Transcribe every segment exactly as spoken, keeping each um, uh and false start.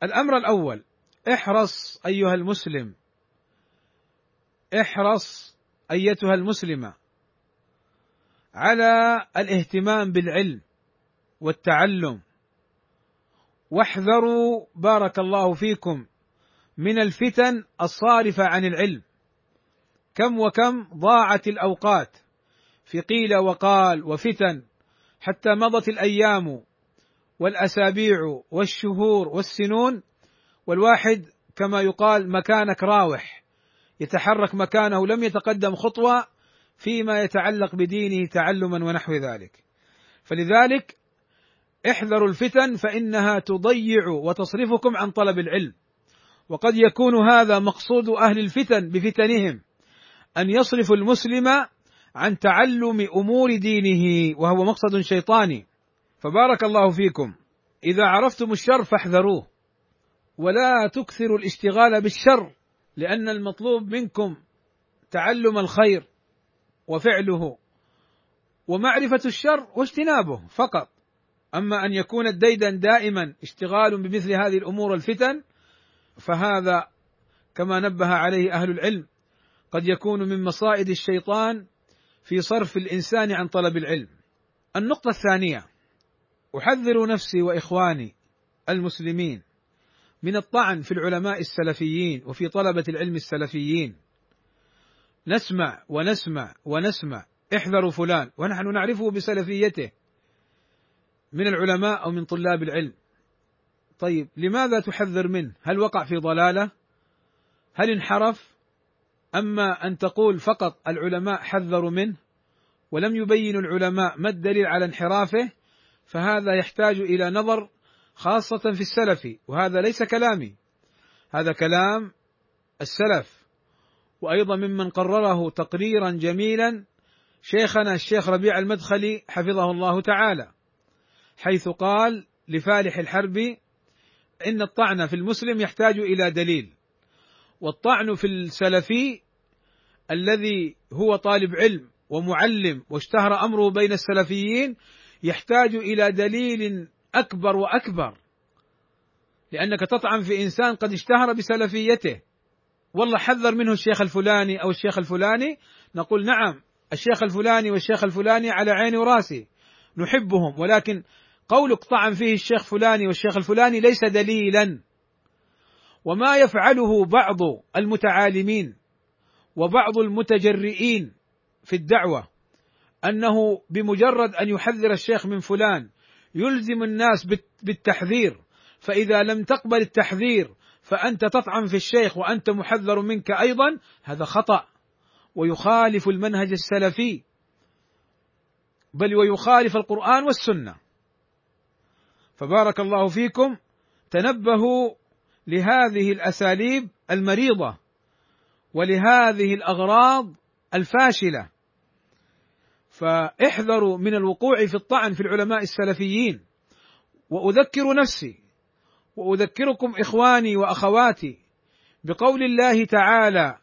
الأمر الأول: احرص أيها المسلم، احرص أيتها المسلمة على الاهتمام بالعلم والتعلم، واحذروا بارك الله فيكم من الفتن الصارفة عن العلم. كم وكم ضاعت الأوقات في قيل وقال وفتن، حتى مضت الأيام والأسابيع والشهور والسنون، والواحد كما يقال مكانك راوح، يتحرك مكانه، لم يتقدم خطوة فيما يتعلق بدينه تعلما ونحو ذلك. فلذلك احذروا الفتن، فإنها تضيع وتصرفكم عن طلب العلم. وقد يكون هذا مقصود أهل الفتن بفتنهم، أن يصرفوا المسلم عن تعلم أمور دينه، وهو مقصد شيطاني. فبارك الله فيكم، إذا عرفتم الشر فاحذروه، ولا تكثروا الاشتغال بالشر، لأن المطلوب منكم تعلم الخير وفعله ومعرفة الشر واجتنابه فقط. أما أن يكون الديدن دائما اشتغال بمثل هذه الأمور الفتن، فهذا كما نبه عليه أهل العلم قد يكون من مصائد الشيطان في صرف الإنسان عن طلب العلم. النقطة الثانية: أحذر نفسي وإخواني المسلمين من الطعن في العلماء السلفيين وفي طلبة العلم السلفيين. نسمع ونسمع ونسمع احذروا فلان، ونحن نعرفه بسلفيته من العلماء أو من طلاب العلم. طيب لماذا تحذر منه؟ هل وقع في ضلالة؟ هل انحرف؟ أما أن تقول فقط العلماء حذروا منه ولم يبين العلماء ما الدليل على انحرافه، فهذا يحتاج إلى نظر خاصة في السلف، وهذا ليس كلامي، هذا كلام السلف، وأيضا ممن قرره تقريرا جميلا شيخنا الشيخ ربيع المدخلي حفظه الله تعالى، حيث قال لفالح الحربي إن الطعن في المسلم يحتاج إلى دليل، والطعن في السلفي الذي هو طالب علم ومعلم واشتهر أمره بين السلفيين يحتاج إلى دليل أكبر وأكبر، لأنك تطعن في إنسان قد اشتهر بسلفيته. والله حذر منه الشيخ الفلاني أو الشيخ الفلاني، نقول نعم الشيخ الفلاني والشيخ الفلاني على عيني وراسي نحبهم، ولكن قولك طعن فيه الشيخ فلاني والشيخ الفلاني ليس دليلا. وما يفعله بعض المتعالمين وبعض المتجرئين في الدعوة أنه بمجرد أن يحذر الشيخ من فلان يلزم الناس بالتحذير، فإذا لم تقبل التحذير فأنت تطعن في الشيخ وأنت محذر منك أيضا، هذا خطأ ويخالف المنهج السلفي، بل ويخالف القرآن والسنة. فبارك الله فيكم، تنبهوا لهذه الأساليب المريضة ولهذه الأغراض الفاشلة، فاحذروا من الوقوع في الطعن في العلماء السلفيين. وأذكر نفسي وأذكركم إخواني وأخواتي بقول الله تعالى: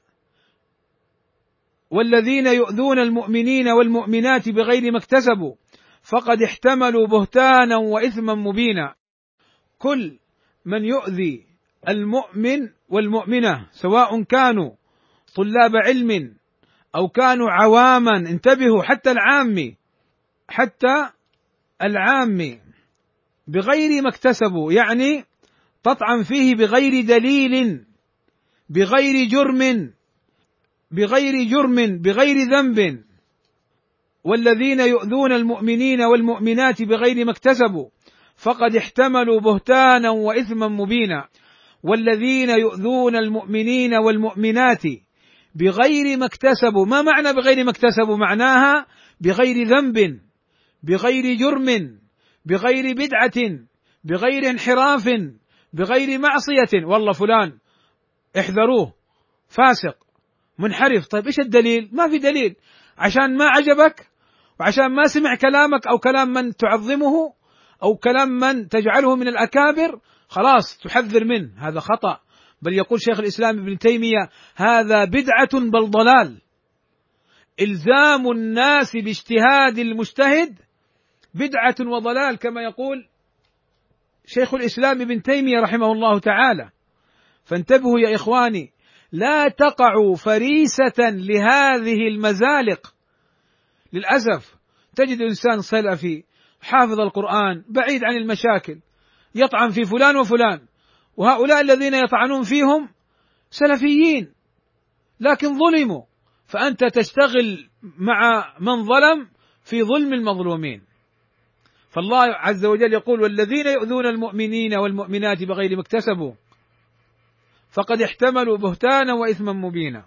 والذين يؤذون المؤمنين والمؤمنات بغير ما اكتسبوا فقد احتملوا بهتانا وإثما مبينا. كل من يؤذي المؤمن والمؤمنة سواء كانوا طلاب علم أو كانوا عواما، انتبهوا، حتى العامي حتى العامي بغير ما اكتسبوا، يعني تطعن فيه بغير دليل، بغير جرم، بغير جرم بغير ذنب. والذين يؤذون المؤمنين والمؤمنات بغير ما اكتسبوا فقد احتملوا بهتانا وإثما مبينا. والذين يؤذون المؤمنين والمؤمنات بغير ما اكتسبوا، ما معنى بغير ما اكتسبوا؟ معناها بغير ذنب، بغير جرم، بغير بدعة، بغير انحراف، بغير معصية. والله فلان احذروه فاسق منحرف. طيب ايش الدليل؟ ما في دليل، عشان ما عجبك وعشان ما سمع كلامك أو كلام من تعظمه أو كلام من تجعله من الأكابر خلاص تحذر منه، هذا خطأ. بل يقول شيخ الإسلام ابن تيمية: هذا بدعة بل ضلال. إلزام الناس باجتهاد المجتهد بدعة وضلال، كما يقول شيخ الإسلام ابن تيمية رحمه الله تعالى. فانتبهوا يا إخواني، لا تقعوا فريسة لهذه المزالق. للأسف تجد إنسان سلفي حافظ القرآن بعيد عن المشاكل يطعن في فلان وفلان، وهؤلاء الذين يطعنون فيهم سلفيين لكن ظلموا، فأنت تشتغل مع من ظلم في ظلم المظلومين. فالله عز وجل يقول: والذين يؤذون المؤمنين والمؤمنات بغير ما اكتسبوا فقد احتملوا بهتانا وإثما مبينا.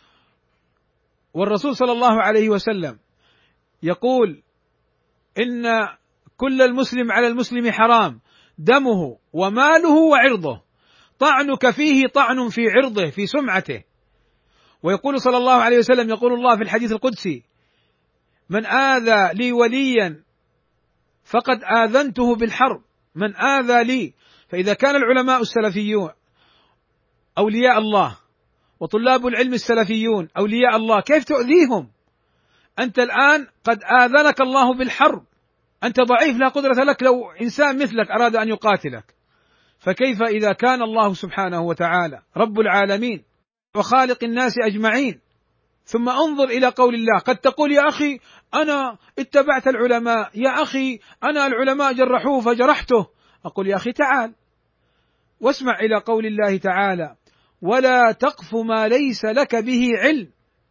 والرسول صلى الله عليه وسلم يقول: إن كل المسلم على المسلم حرام دمه وماله وعرضه، طعنك فيه طعن في عرضه في سمعته. ويقول صلى الله عليه وسلم، يقول الله في الحديث القدسي: من آذى لي وليا فقد آذنته بالحرب، من آذى لي. فإذا كان العلماء السلفيون أولياء الله وطلاب العلم السلفيون أولياء الله، كيف تؤذيهم؟ أنت الآن قد آذنك الله بالحرب، أنت ضعيف لا قدرة لك لو إنسان مثلك أراد أن يقاتلك، فكيف إذا كان الله سبحانه وتعالى رب العالمين وخالق الناس أجمعين؟ ثم انظر إلى قول الله. قد تقول: يا أخي أنا اتبعت العلماء، يا أخي أنا العلماء جرحوه فجرحته. أقول: يا أخي تعال واسمع إلى قول الله تعالى: ولا تقف ما ليس لك به علم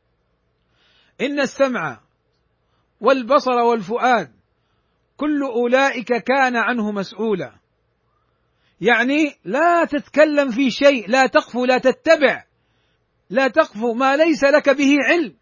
إن السمع والبصر والفؤاد كل أولئك كان عنه مسؤولا. يعني لا تتكلم في شيء، لا تقف، لا تتبع، لا تقف ما ليس لك به علم.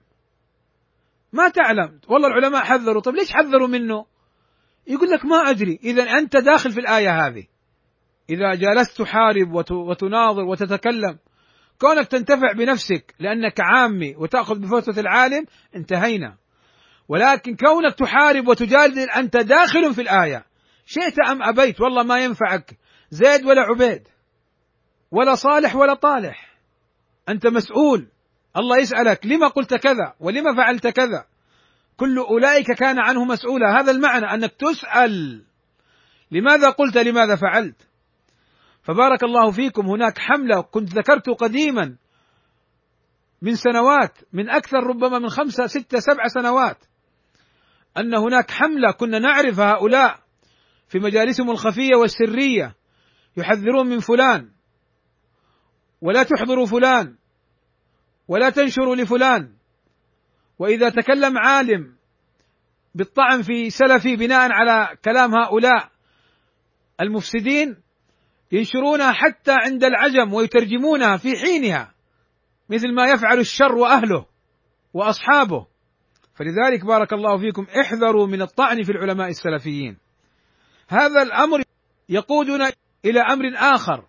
ما تعلم، والله العلماء حذروا، طيب ليش حذروا منه؟ يقول لك ما أدري. إذا أنت داخل في الآية هذه. إذا جالست تحارب وتناظر وتتكلم، كونك تنتفع بنفسك لأنك عامي وتأخذ بفتوى العالم انتهينا، ولكن كونك تحارب وتجادل أنت داخل في الآية، شئت أم أبيت. والله ما ينفعك زيد ولا عبيد ولا صالح ولا طالح، أنت مسؤول. الله يسألك: لما قلت كذا ولما فعلت كذا؟ كل أولئك كان عنه مسؤولا. هذا المعنى، أنك تسأل لماذا قلت، لماذا فعلت. فبارك الله فيكم، هناك حملة كنت ذكرت قديما من سنوات، من أكثر ربما من خمسة ستة سبع سنوات، أن هناك حملة كنا نعرف هؤلاء في مجالسهم الخفية والسرية يحذرون من فلان، ولا تحضروا فلان، ولا تنشروا لفلان. وإذا تكلم عالم بالطعن في سلفي بناء على كلام هؤلاء المفسدين ينشرونها حتى عند العجم ويترجمونها في حينها، مثل ما يفعل الشر وأهله وأصحابه. فلذلك بارك الله فيكم احذروا من الطعن في العلماء السلفيين. هذا الأمر يقودنا إلى أمر آخر،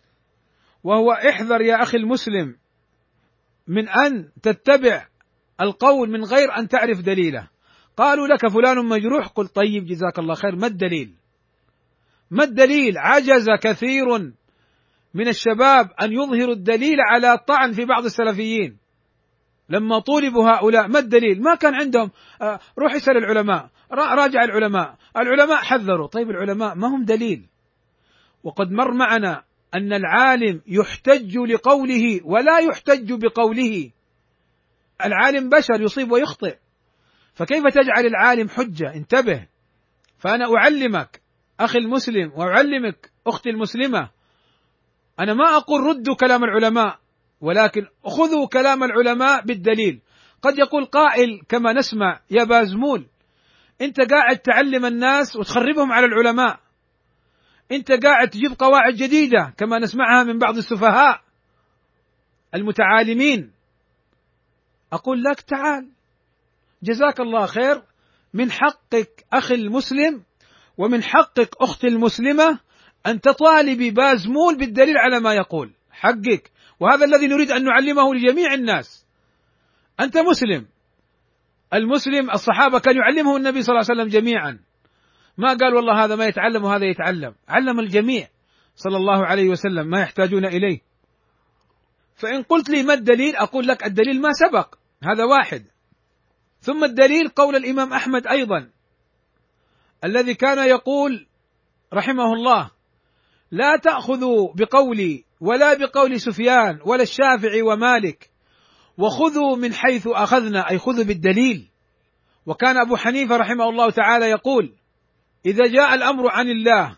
وهو احذر يا أخي المسلم من أن تتبع القول من غير أن تعرف دليله. قالوا لك فلان مجروح، قل طيب جزاك الله خير، ما الدليل؟ ما الدليل؟ عجز كثير من الشباب أن يظهروا الدليل على الطعن في بعض السلفيين. لما طولبوا هؤلاء ما الدليل؟ ما كان عندهم. آه روح اسأل العلماء، راجع العلماء، العلماء حذروا. طيب العلماء ما هم دليل. وقد مر معنا أن العالم يحتج لقوله ولا يحتج بقوله. العالم بشر يصيب ويخطئ، فكيف تجعل العالم حجة؟ انتبه. فأنا أعلمك أخي المسلم وأعلمك أختي المسلمة، أنا ما أقول ردوا كلام العلماء، ولكن خذوا كلام العلماء بالدليل. قد يقول قائل كما نسمع: يا بازمول أنت قاعد تعلم الناس وتخربهم على العلماء، أنت قاعد تجيب قواعد جديدة كما نسمعها من بعض السفهاء المتعالمين. أقول لك تعال، جزاك الله خير، من حقك أخي المسلم ومن حقك أختي المسلمة أن تطالبي بازمول بالدليل على ما يقول، حقك، وهذا الذي نريد أن نعلمه لجميع الناس. أنت مسلم، المسلم الصحابة كان يعلمه النبي صلى الله عليه وسلم جميعا، ما قال والله هذا ما يتعلم وهذا يتعلم، علم الجميع صلى الله عليه وسلم ما يحتاجون إليه. فإن قلت لي ما الدليل؟ أقول لك الدليل ما سبق، هذا واحد. ثم الدليل قول الإمام أحمد أيضا الذي كان يقول رحمه الله: لا تأخذوا بقولي ولا بقول سفيان ولا الشافعي ومالك، وخذوا من حيث أخذنا، أي خذوا بالدليل. وكان أبو حنيفة رحمه الله تعالى يقول: إذا جاء الأمر عن الله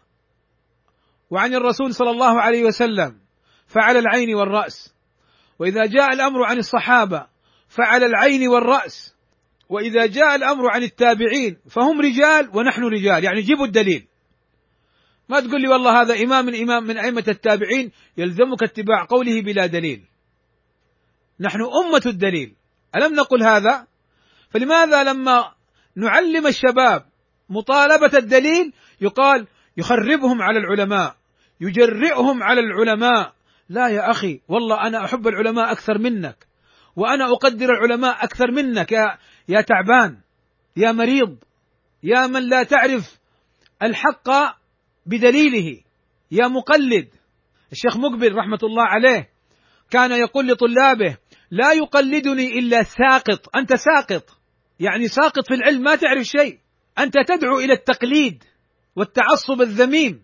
وعن الرسول صلى الله عليه وسلم فعلى العين والرأس، وإذا جاء الأمر عن الصحابة فعلى العين والرأس، وإذا جاء الأمر عن التابعين فهم رجال ونحن رجال، يعني جيبوا الدليل. ما تقول لي والله هذا إمام من إمام من أئمة التابعين يلزمك اتباع قوله بلا دليل. نحن أمة الدليل، ألم نقل هذا؟ فلماذا لما نعلم الشباب مطالبة الدليل يقال يخربهم على العلماء، يجرئهم على العلماء؟ لا يا أخي، والله أنا أحب العلماء أكثر منك، وأنا أقدر العلماء أكثر منك يا يا تعبان، يا مريض، يا من لا تعرف الحق بدليله، يا مقلد. الشيخ مقبل رحمة الله عليه كان يقول لطلابه: لا يقلدني إلا ساقط. أنت ساقط، يعني ساقط في العلم، ما تعرف شيء، أنت تدعو إلى التقليد والتعصب الذميم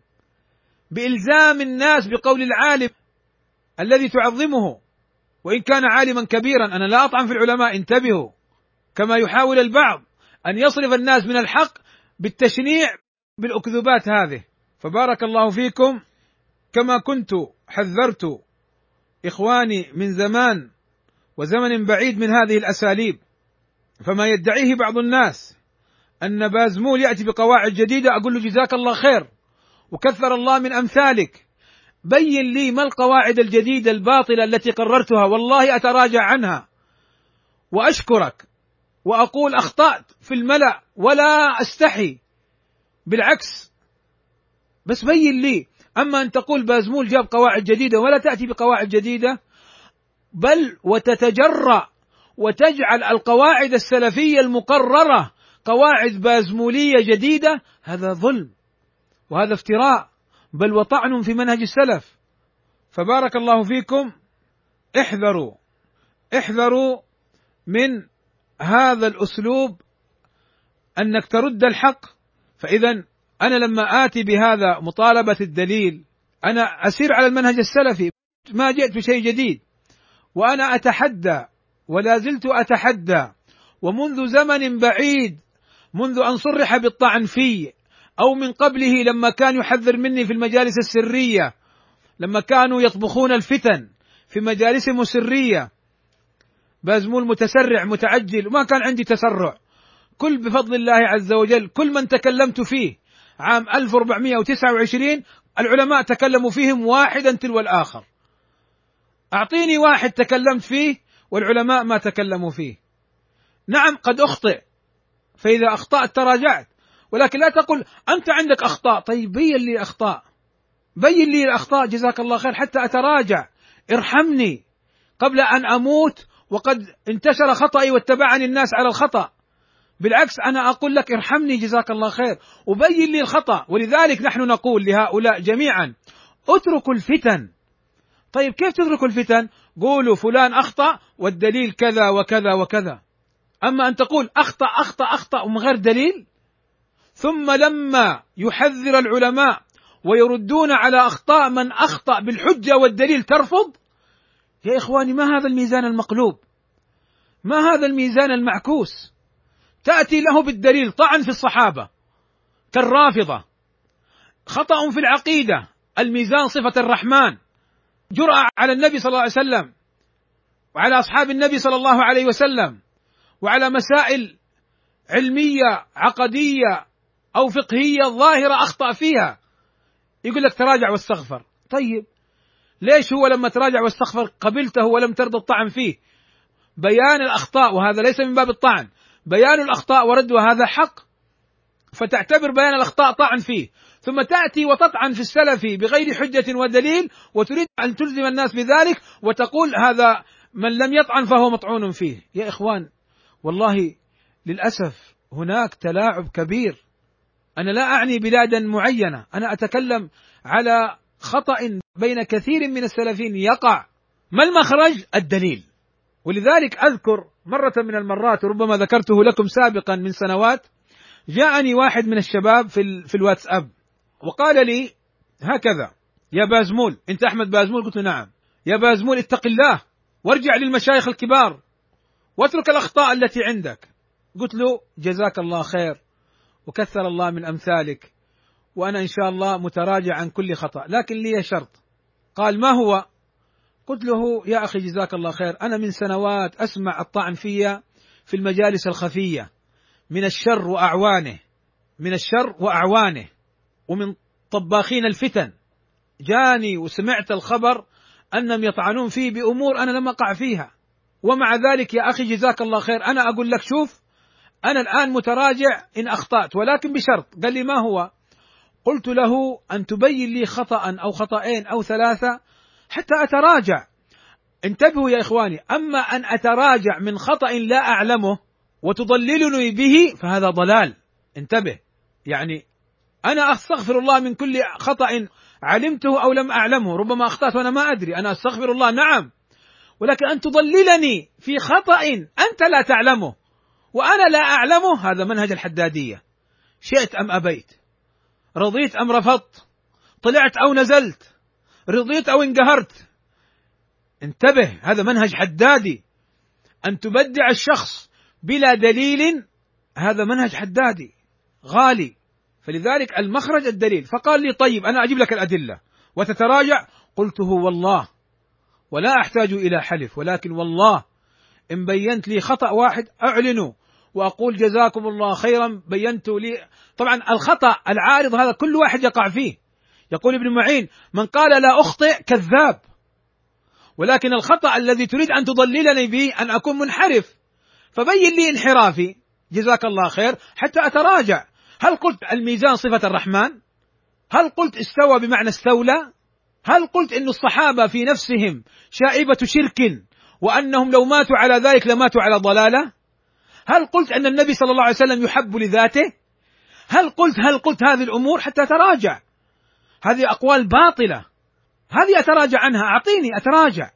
بإلزام الناس بقول العالم الذي تعظمه وإن كان عالما كبيرا. أنا لا أطعن في العلماء، انتبهوا، كما يحاول البعض أن يصرف الناس من الحق بالتشنيع بالأكذوبات هذه. فبارك الله فيكم، كما كنت حذرت إخواني من زمان وزمن بعيد من هذه الأساليب، فما يدعيه بعض الناس أن بازمول يأتي بقواعد جديدة، أقول له جزاك الله خير وكثر الله من أمثالك، بين لي ما القواعد الجديدة الباطلة التي قررتها، والله أتراجع عنها وأشكرك وأقول أخطأت في الملأ ولا أستحي، بالعكس، بس بين لي. أما أن تقول بازمول جاب قواعد جديدة ولا تأتي بقواعد جديدة، بل وتتجرأ وتجعل القواعد السلفية المقررة قواعد بازمولية جديدة، هذا ظلم وهذا افتراء، بل وطعن في منهج السلف. فبارك الله فيكم، احذروا احذروا من هذا الأسلوب أنك ترد الحق. فإذا أنا لما آتي بهذا مطالبة الدليل، أنا أسير على المنهج السلفي، ما جئت بشيء جديد، وأنا أتحدى ولا زلت أتحدى، ومنذ زمن بعيد، منذ أن صرح بالطعن في أو من قبله، لما كان يحذر مني في المجالس السرية، لما كانوا يطبخون الفتن في مجالسهم السرية، بازمول متسرع متعجل، وما كان عندي تسرع، كل بفضل الله عز وجل كل من تكلمت فيه عام ألف وأربعمائة وتسعة وعشرين العلماء تكلموا فيهم واحدا تلو الآخر. أعطيني واحد تكلمت فيه والعلماء ما تكلموا فيه. نعم قد أخطئ، فإذا أخطأت تراجعت، ولكن لا تقل أنت عندك أخطاء. طيب بين لي أخطاء، بين لي الأخطاء جزاك الله خير حتى أتراجع، ارحمني قبل أن أموت وقد انتشر خطأي واتبعني الناس على الخطأ. بالعكس أنا أقول لك ارحمني جزاك الله خير وبين لي الخطأ. ولذلك نحن نقول لهؤلاء جميعا: اتركوا الفتن. طيب كيف تتركوا الفتن؟ قولوا فلان أخطأ والدليل كذا وكذا وكذا. أما أن تقول أخطأ أخطأ أخطأ ومن غير دليل، ثم لما يحذر العلماء ويردون على أخطاء من أخطأ بالحجة والدليل ترفض. يا إخواني، ما هذا الميزان المقلوب؟ ما هذا الميزان المعكوس؟ تأتي له بالدليل طعن في الصحابة كالرافضة، خطأ في العقيدة، الميزان صفة الرحمن، جرأة على النبي صلى الله عليه وسلم وعلى أصحاب النبي صلى الله عليه وسلم، وعلى مسائل علمية عقدية أو فقهية ظاهرة أخطأ فيها، يقول لك تراجع واستغفر. طيب ليش هو لما تراجع واستغفر قبلته ولم ترضى الطعن فيه؟ بيان الأخطاء، وهذا ليس من باب الطعن، بيان الأخطاء وردها هذا حق، فتعتبر بيان الأخطاء طعن فيه، ثم تأتي وتطعن في السلفي بغير حجة ودليل، وتريد أن تلزم الناس بذلك وتقول هذا من لم يطعن فهو مطعون فيه. يا إخوان، والله للأسف هناك تلاعب كبير. أنا لا أعني بلادا معينة، أنا أتكلم على خطأ بين كثير من السلفيين يقع. ما المخرج؟ الدليل. ولذلك أذكر مرة من المرات، ربما ذكرته لكم سابقا من سنوات، جاءني واحد من الشباب في, في الواتساب وقال لي هكذا: يا بازمول، أنت أحمد بازمول؟ قلت له نعم. يا بازمول اتق الله وارجع للمشايخ الكبار واترك الأخطاء التي عندك. قلت له جزاك الله خير وكثر الله من أمثالك، وأنا إن شاء الله متراجع عن كل خطأ، لكن لي شرط. قال ما هو؟ قلت له يا أخي جزاك الله خير، أنا من سنوات أسمع الطعن في في المجالس الخفية من الشر وأعوانه، من الشر وأعوانه ومن طباخين الفتن. جاني وسمعت الخبر أنهم يطعنون فيه بأمور أنا لم أقع فيها، ومع ذلك يا أخي جزاك الله خير أنا أقول لك شوف، أنا الآن متراجع إن أخطأت، ولكن بشرط. قال لي ما هو؟ قلت له أن تبين لي خطأ أو خطأين أو ثلاثة حتى أتراجع. انتبهوا يا إخواني، أما أن أتراجع من خطأ لا أعلمه وتضللني به فهذا ضلال. انتبه، يعني أنا أستغفر الله من كل خطأ علمته أو لم أعلمه، ربما أخطأت وأنا ما أدري، أنا أستغفر الله نعم، ولكن أن تضللني في خطأ أنت لا تعلمه وأنا لا أعلمه، هذا منهج الحدادية. شئت أم أبيت، رضيت أم رفضت، طلعت أو نزلت، رضيت أو انقهرت. انتبه، هذا منهج حدادي. أن تبدع الشخص بلا دليل هذا منهج حدادي غالي، فلذلك المخرج الدليل. فقال لي طيب أنا أجيب لك الأدلة وتتراجع. قلت هو والله ولا أحتاج إلى حلف، ولكن والله إن بينت لي خطأ واحد أعلنه وأقول جزاكم الله خيرا بينت لي. طبعا الخطأ العارض هذا كل واحد يقع فيه، يقول ابن معين من قال لا أخطئ كذاب، ولكن الخطأ الذي تريد أن تضللني به أن أكون منحرف، فبين لي انحرافي جزاك الله خير حتى أتراجع. هل قلت الميزان صفة الرحمن؟ هل قلت استوى بمعنى استولى؟ هل قلت أن الصحابة في نفسهم شائبة شرك وأنهم لو ماتوا على ذلك لماتوا على ضلالة؟ هل قلت أن النبي صلى الله عليه وسلم يحب لذاته؟ هل قلت هل قلت هذه الأمور حتى أتراجع؟ هذه أقوال باطلة، هذه أتراجع عنها، أعطيني أتراجع.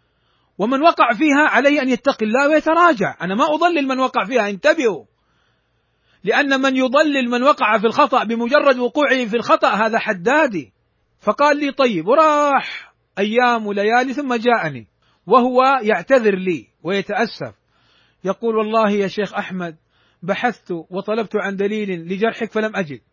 ومن وقع فيها عليه أن يتقي الله ويتراجع. أنا ما أضلل من وقع فيها، انتبهوا، لأن من يضلل من وقع في الخطأ بمجرد وقوعه في الخطأ هذا حدادي. فقال لي طيب، وراح أيام وليالي ثم جاءني وهو يعتذر لي ويتأسف، يقول والله يا شيخ أحمد بحثت وطلبت عن دليل لجرحك فلم أجد،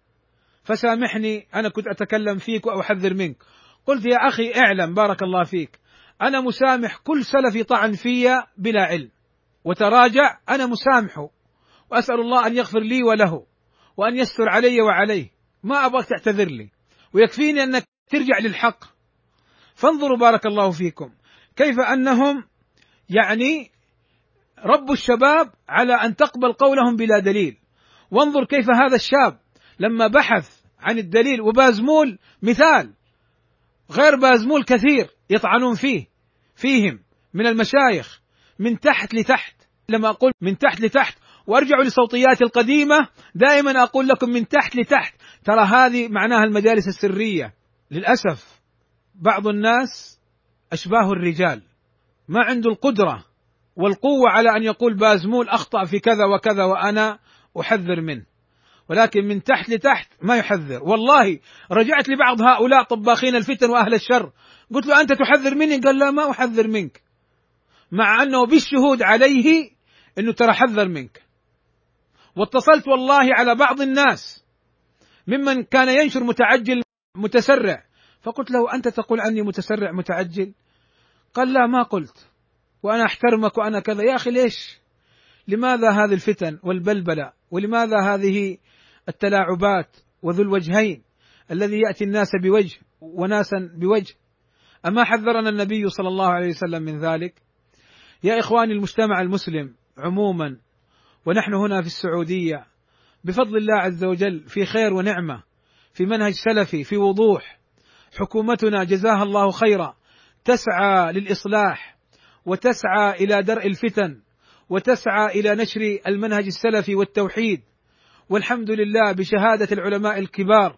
فسامحني أنا كنت أتكلم فيك وأحذر منك. قلت يا أخي اعلم بارك الله فيك أنا مسامح كل سلفي طعن في بلا علم وتراجع، أنا مسامحه وأسأل الله أن يغفر لي وله وأن يستر علي وعليه، ما أبغاك تعتذر لي ويكفيني أنك ترجع للحق. فانظروا بارك الله فيكم كيف أنهم يعني ربوا الشباب على أن تقبل قولهم بلا دليل. وانظر كيف هذا الشاب لما بحث عن الدليل، وبازمول مثال، غير بازمول كثير يطعنون فيه فيهم من المشايخ من تحت لتحت. لما أقول من تحت لتحت وارجعوا لصوتياتي القديمة دائما أقول لكم من تحت لتحت، ترى هذه معناها المجالس السرية. للأسف بعض الناس أشباه الرجال ما عنده القدرة والقوة على أن يقول بازمول أخطأ في كذا وكذا وأنا أحذر منه، ولكن من تحت لتحت ما يحذر. والله رجعت لبعض هؤلاء طباخين الفتن وأهل الشر قلت له أنت تحذر مني؟ قال لا ما أحذر منك، مع أنه بالشهود عليه أنه ترى حذر منك. واتصلت والله على بعض الناس ممن كان ينشر متعجل متسرع، فقلت له أنت تقول عني متسرع متعجل؟ قال لا ما قلت وأنا أحترمك وأنا كذا. يا أخي ليش؟ لماذا هذه الفتن والبلبلة؟ ولماذا هذه التلاعبات وذو الوجهين الذي يأتي الناس بوجه وناسا بوجه؟ أما حذرنا النبي صلى الله عليه وسلم من ذلك؟ يا إخواني المجتمع المسلم عموما، ونحن هنا في السعودية بفضل الله عز وجل في خير ونعمة، في منهج سلفي في وضوح. حكومتنا جزاها الله خيرا تسعى للإصلاح وتسعى إلى درء الفتن وتسعى إلى نشر المنهج السلفي والتوحيد، والحمد لله بشهادة العلماء الكبار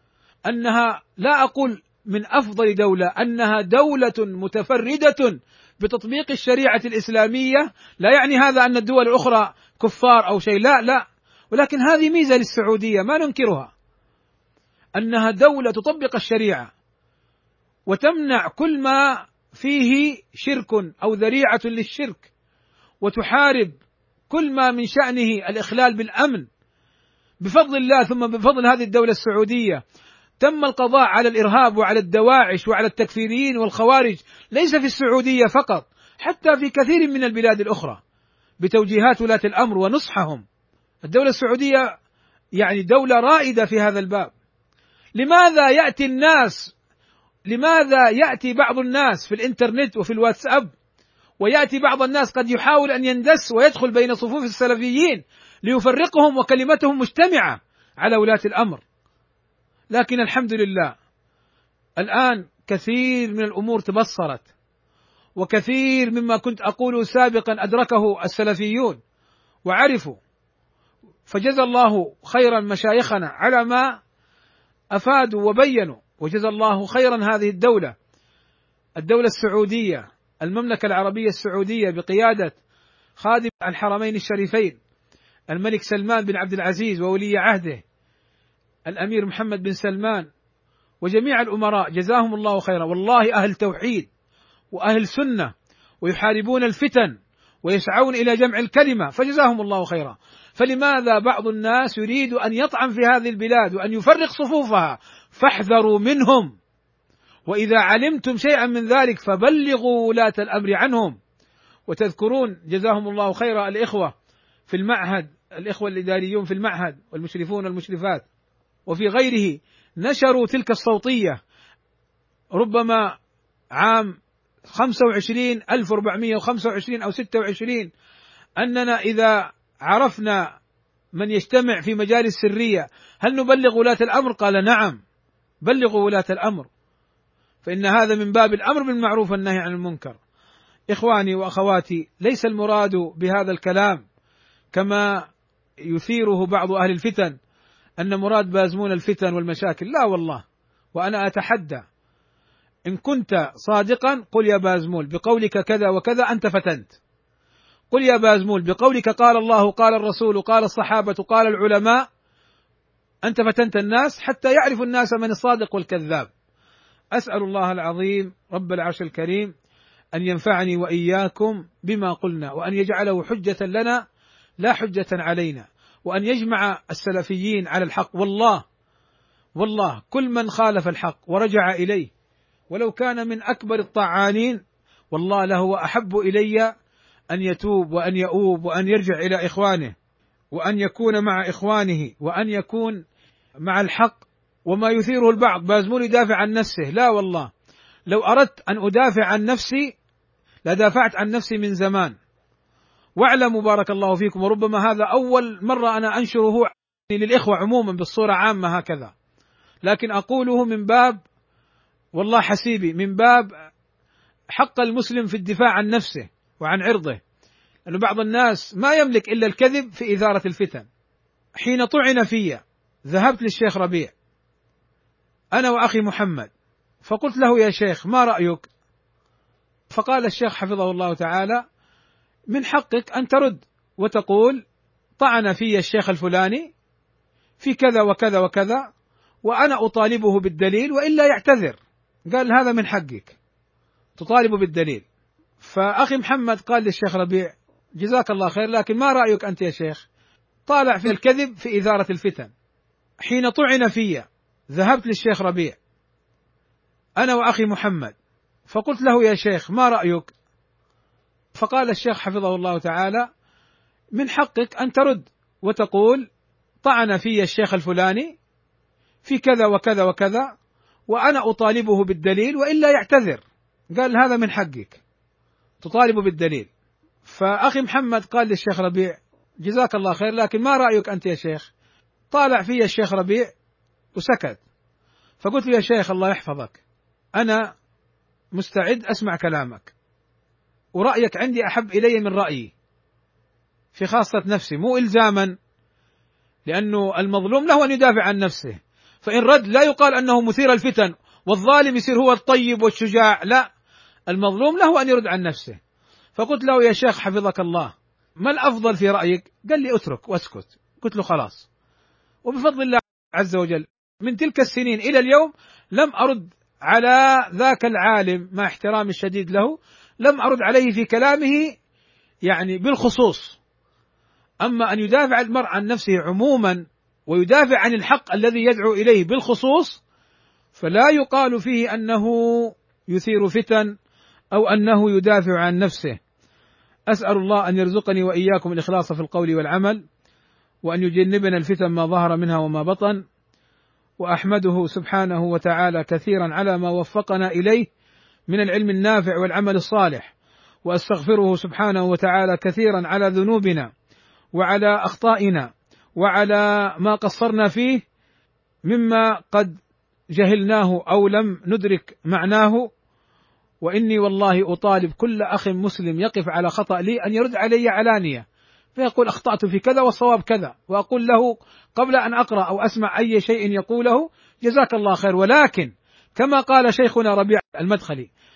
أنها لا أقول من أفضل دولة، أنها دولة متفردة بتطبيق الشريعة الإسلامية. لا يعني هذا أن الدول الأخرى كفار أو شيء، لا لا، ولكن هذه ميزة للسعودية ما ننكرها، أنها دولة تطبق الشريعة وتمنع كل ما فيه شرك أو ذريعة للشرك، وتحارب كل ما من شأنه الإخلال بالأمن. بفضل الله ثم بفضل هذه الدولة السعودية تم القضاء على الإرهاب وعلى الدواعش وعلى التكفيريين والخوارج، ليس في السعودية فقط، حتى في كثير من البلاد الأخرى بتوجيهات ولاة الأمر ونصحهم. الدولة السعودية يعني دولة رائدة في هذا الباب. لماذا يأتي الناس لماذا يأتي بعض الناس في الإنترنت وفي الواتساب، ويأتي بعض الناس قد يحاول أن يندس ويدخل بين صفوف السلفيين ليفرقهم وكلمتهم مجتمعة على ولاة الأمر؟ لكن الحمد لله الآن كثير من الأمور تبصرت، وكثير مما كنت أقوله سابقا أدركه السلفيون وعرفوا، فجزى الله خيرا مشايخنا على ما أفادوا وبينوا، وجزى الله خيرا هذه الدولة الدولة السعودية، المملكة العربية السعودية بقيادة خادم الحرمين الشريفين الملك سلمان بن عبد العزيز وولي عهده الأمير محمد بن سلمان، وجميع الأمراء جزاهم الله خيرا. والله أهل توحيد وأهل سنة، ويحاربون الفتن ويسعون إلى جمع الكلمة، فجزاهم الله خيرا. فلماذا بعض الناس يريد أن يطعن في هذه البلاد وأن يفرق صفوفها؟ فاحذروا منهم، وإذا علمتم شيئا من ذلك فبلغوا ولاة الأمر عنهم. وتذكرون جزاهم الله خيرا الإخوة في المعهد، الإخوة الإداريون في المعهد والمشرفون والمشرفات وفي غيره نشروا تلك الصوتية ربما عام خمسة وعشرين ألف وأربعمائة وخمسة وعشرين أو ستة وعشرين، أننا إذا عرفنا من يجتمع في مجالس سرية هل نبلغ ولاة الأمر؟ قال نعم، بلغوا ولاة الأمر، فإن هذا من باب الأمر بالمعروف والنهي عن المنكر. إخواني وأخواتي، ليس المراد بهذا الكلام كما يثيره بعض أهل الفتن أن مراد بازمون الفتن والمشاكل، لا والله. وأنا أتحدى إن كنت صادقا قل يا بازمول بقولك كذا وكذا أنت فتنت، قل يا بازمول بقولك قال الله قال الرسول قال الصحابة قال العلماء، أنت فتنت الناس حتى يعرف الناس من الصادق والكذاب. أسأل الله العظيم رب العرش الكريم أن ينفعني وإياكم بما قلنا، وأن يجعله حجة لنا لا حجة علينا، وأن يجمع السلفيين على الحق. والله والله كل من خالف الحق ورجع إليه ولو كان من أكبر الطعانين والله لهو أحب إلي أن يتوب وأن يؤوب وأن يرجع إلى إخوانه، وأن يكون مع إخوانه، وأن يكون مع الحق. وما يثيره البعض بازمول يدافع عن نفسه، لا والله، لو أردت أن أدافع عن نفسي لدافعت عن نفسي من زمان. واعلموا بارك الله فيكم، وربما هذا أول مرة أنا أنشره للإخوة عموما بالصورة عامة هكذا، لكن أقوله من باب والله حسيبي، من باب حق المسلم في الدفاع عن نفسه وعن عرضه، لأن بعض الناس ما يملك إلا الكذب في إثارة الفتن. حين طعن في ذهبت للشيخ ربيع أنا وأخي محمد فقلت له يا شيخ ما رأيك؟ فقال الشيخ حفظه الله تعالى من حقك أن ترد وتقول طعن في الشيخ الفلاني في كذا وكذا وكذا وأنا أطالبه بالدليل وإلا يعتذر. قال هذا من حقك تطالب بالدليل. فأخي محمد قال للشيخ ربيع جزاك الله خير، لكن ما رأيك أنت يا شيخ؟ طالع في الكذب في إثارة الفتن. حين طعن في ذهبت للشيخ ربيع أنا وأخي محمد فقلت له يا شيخ ما رأيك؟ فقال الشيخ حفظه الله تعالى من حقك أن ترد وتقول طعن في الشيخ الفلاني في كذا وكذا وكذا وأنا أطالبه بالدليل وإلا يعتذر. قال هذا من حقك تطالب بالدليل. فأخي محمد قال للشيخ ربيع جزاك الله خير، لكن ما رأيك أنت يا شيخ؟ طالع في الشيخ ربيع وسكت. فقلت له يا شيخ الله يحفظك، أنا مستعد أسمع كلامك، ورأيك عندي أحب إلي من رأيي في خاصة نفسي، مو إلزاما، لأنه المظلوم له أن يدافع عن نفسه، فإن رد لا يقال أنه مثير الفتن والظالم يصير هو الطيب والشجاع، لا، المظلوم له أن يرد عن نفسه. فقلت له يا شيخ حفظك الله ما الأفضل في رأيك؟ قال لي اترك واسكت. قلت له خلاص. وبفضل الله عز وجل من تلك السنين إلى اليوم لم أرد على ذاك العالم مع احترامي الشديد له، لم أرد عليه في كلامه يعني بالخصوص. أما أن يدافع المرء عن نفسه عموما ويدافع عن الحق الذي يدعو إليه بالخصوص، فلا يقال فيه أنه يثير فتن أو أنه يدافع عن نفسه. أسأل الله أن يرزقني وإياكم الإخلاص في القول والعمل، وأن يجنبنا الفتن ما ظهر منها وما بطن، وأحمده سبحانه وتعالى كثيرا على ما وفقنا إليه من العلم النافع والعمل الصالح، وأستغفره سبحانه وتعالى كثيرا على ذنوبنا وعلى أخطائنا وعلى ما قصرنا فيه مما قد جهلناه أو لم ندرك معناه. وإني والله أطالب كل أخ مسلم يقف على خطأ لي أن يرد علي علانية، فيقول أخطأت في كذا والصواب كذا، وأقول له قبل أن أقرأ أو أسمع أي شيء يقوله: جزاك الله خير، ولكن كما قال شيخنا ربيع المدخلي: